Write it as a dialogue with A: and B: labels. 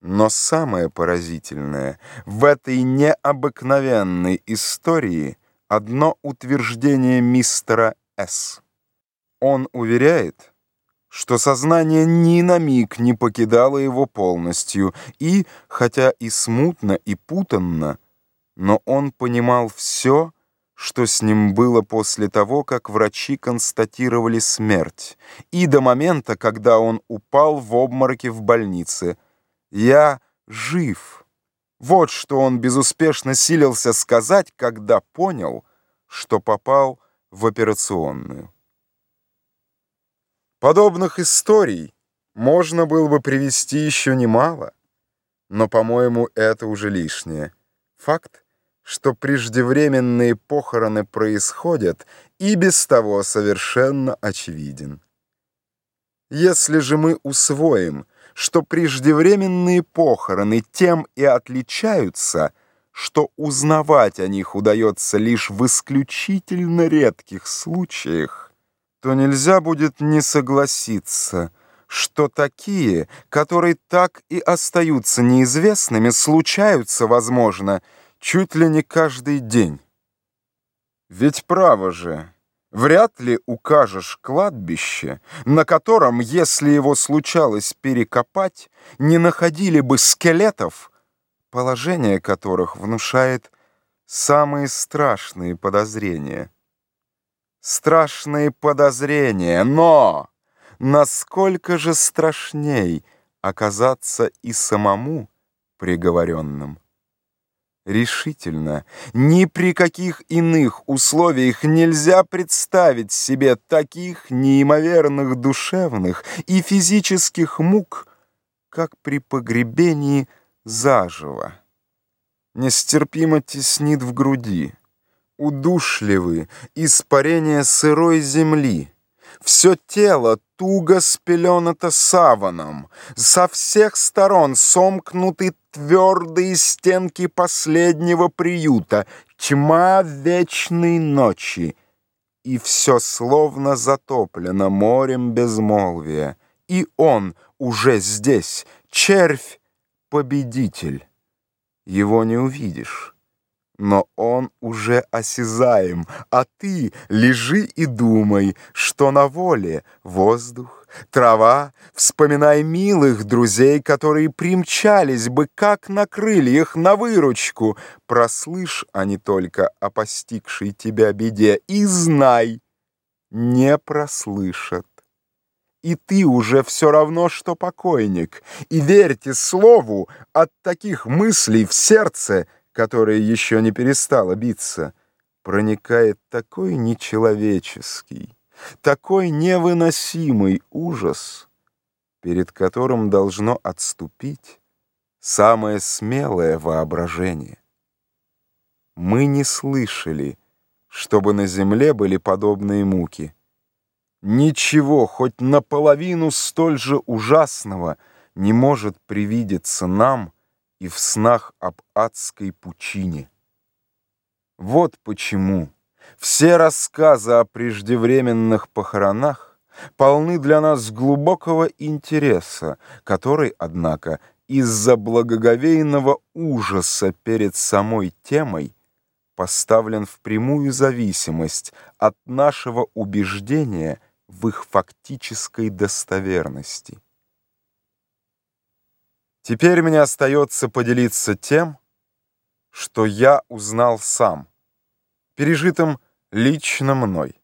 A: Но самое поразительное в этой необыкновенной истории одно утверждение мистера С. Он уверяет, что сознание ни на миг не покидало его полностью, и, хотя и смутно, и путанно, но он понимал все, что с ним было после того, как врачи констатировали смерть, и до момента, когда он упал в обмороке в больнице. «Я жив». Вот что он безуспешно силился сказать, когда понял, что попал в операционную. Подобных историй можно было бы привести еще немало, но, по-моему, это уже лишнее. Факт, что преждевременные похороны происходят, и без того совершенно очевиден. Если же мы усвоим, что преждевременные похороны тем и отличаются, что узнавать о них удается лишь в исключительно редких случаях, то нельзя будет не согласиться, что такие, которые так и остаются неизвестными, случаются, возможно, чуть ли не каждый день. Ведь право же, вряд ли укажешь кладбище, на котором, если его случалось перекопать, не находили бы скелетов, положение которых внушает самые страшные подозрения. Страшные подозрения, но насколько же страшней оказаться и самому приговоренным. Решительно, ни при каких иных условиях нельзя представить себе таких неимоверных душевных и физических мук, как при погребении заживо. Нестерпимо теснит в груди, удушливы испарения сырой земли. Все тело туго спеленато саваном, со всех сторон сомкнуты твердые стенки последнего приюта, тьма вечной ночи, и все словно затоплено морем безмолвия. И он уже здесь, червь-победитель. Его не увидишь. Но он уже осязаем, а ты лежи и думай, что на воле воздух, трава, вспоминай милых друзей, которые примчались бы, как на крыльях, на выручку. Прослышь они только о постигшей тебя беде, и знай, не прослышат. И ты уже все равно, что покойник, и верьте слову, от таких мыслей в сердце, которое еще не перестало биться, проникает такой нечеловеческий, такой невыносимый ужас, перед которым должно отступить самое смелое воображение. Мы не слышали, чтобы на земле были подобные муки. Ничего, хоть наполовину столь же ужасного, не может привидеться нам и в снах об адской пучине. Вот почему все рассказы о преждевременных похоронах полны для нас глубокого интереса, который, однако, из-за благоговейного ужаса перед самой темой поставлен в прямую зависимость от нашего убеждения в их фактической достоверности. Теперь мне остается поделиться тем, что я узнал сам, пережитым лично мной.